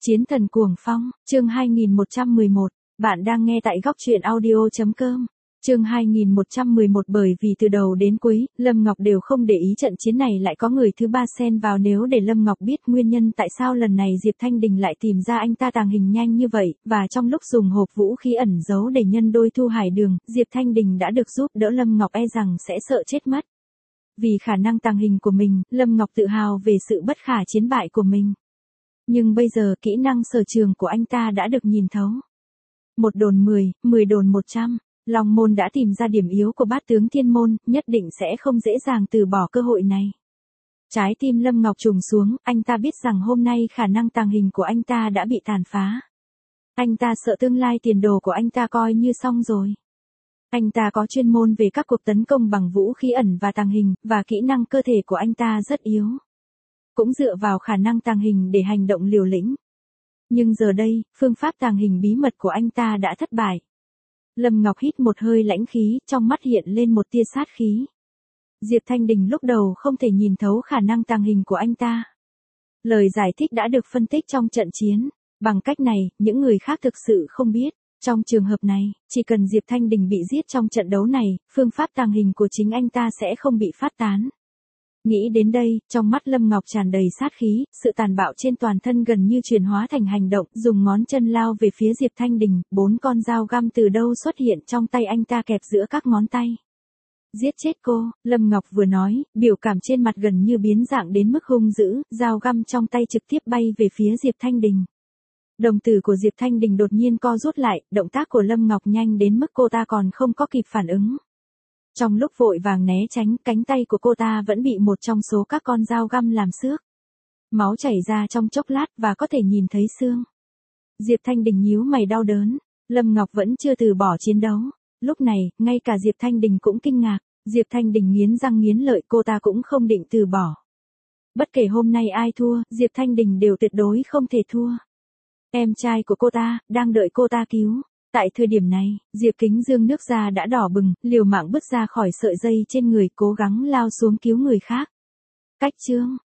Chiến thần cuồng phong, chương 2111, bạn đang nghe tại góc truyện audio.com. Chương 2111 bởi vì từ đầu đến cuối, Lâm Ngọc đều không để ý trận chiến này lại có người thứ ba xen vào nếu để Lâm Ngọc biết nguyên nhân tại sao lần này Diệp Thanh Đình lại tìm ra anh ta tàng hình nhanh như vậy, và trong lúc dùng hộp vũ khí ẩn giấu để nhân đôi Thu Hải Đường, Diệp Thanh Đình đã được giúp đỡ Lâm Ngọc e rằng sẽ sợ chết mất. Vì khả năng tàng hình của mình, Lâm Ngọc tự hào về sự bất khả chiến bại của mình. Nhưng bây giờ kỹ năng sở trường của anh ta đã được nhìn thấu. 1 đồn 10, 10 đồn 100. Long môn đã tìm ra điểm yếu của bát tướng thiên môn, nhất định sẽ không dễ dàng từ bỏ cơ hội này. Trái tim Lâm Ngọc trùng xuống, anh ta biết rằng hôm nay khả năng tàng hình của anh ta đã bị tàn phá. Anh ta sợ tương lai tiền đồ của anh ta coi như xong rồi. Anh ta có chuyên môn về các cuộc tấn công bằng vũ khí ẩn và tàng hình, và kỹ năng cơ thể của anh ta rất yếu. Cũng dựa vào khả năng tàng hình để hành động liều lĩnh. Nhưng giờ đây, phương pháp tàng hình bí mật của anh ta đã thất bại. Lâm Ngọc hít một hơi lãnh khí, trong mắt hiện lên một tia sát khí. Diệp Thanh Đình lúc đầu không thể nhìn thấu khả năng tàng hình của anh ta. Lời giải thích đã được phân tích trong trận chiến. Bằng cách này, những người khác thực sự không biết. Trong trường hợp này, chỉ cần Diệp Thanh Đình bị giết trong trận đấu này, phương pháp tàng hình của chính anh ta sẽ không bị phát tán. Nghĩ đến đây, trong mắt Lâm Ngọc tràn đầy sát khí, sự tàn bạo trên toàn thân gần như chuyển hóa thành hành động, dùng ngón chân lao về phía Diệp Thanh Đình, 4 con dao găm từ đâu xuất hiện trong tay anh ta kẹp giữa các ngón tay. Giết chết cô, Lâm Ngọc vừa nói, biểu cảm trên mặt gần như biến dạng đến mức hung dữ, dao găm trong tay trực tiếp bay về phía Diệp Thanh Đình. Đồng tử của Diệp Thanh Đình đột nhiên co rút lại, động tác của Lâm Ngọc nhanh đến mức cô ta còn không có kịp phản ứng. Trong lúc vội vàng né tránh, cánh tay của cô ta vẫn bị một trong số các con dao găm làm xước. Máu chảy ra trong chốc lát và có thể nhìn thấy xương. Diệp Thanh Đình nhíu mày đau đớn. Lâm Ngọc vẫn chưa từ bỏ chiến đấu. Lúc này, ngay cả Diệp Thanh Đình cũng kinh ngạc. Diệp Thanh Đình nghiến răng nghiến lợi, cô ta cũng không định từ bỏ. Bất kể hôm nay ai thua, Diệp Thanh Đình đều tuyệt đối không thể thua. Em trai của cô ta, đang đợi cô ta cứu. Tại thời điểm này, Diệp Kính Dương nước da đã đỏ bừng, liều mạng bứt ra khỏi sợi dây trên người, cố gắng lao xuống cứu người khác. Cách chương,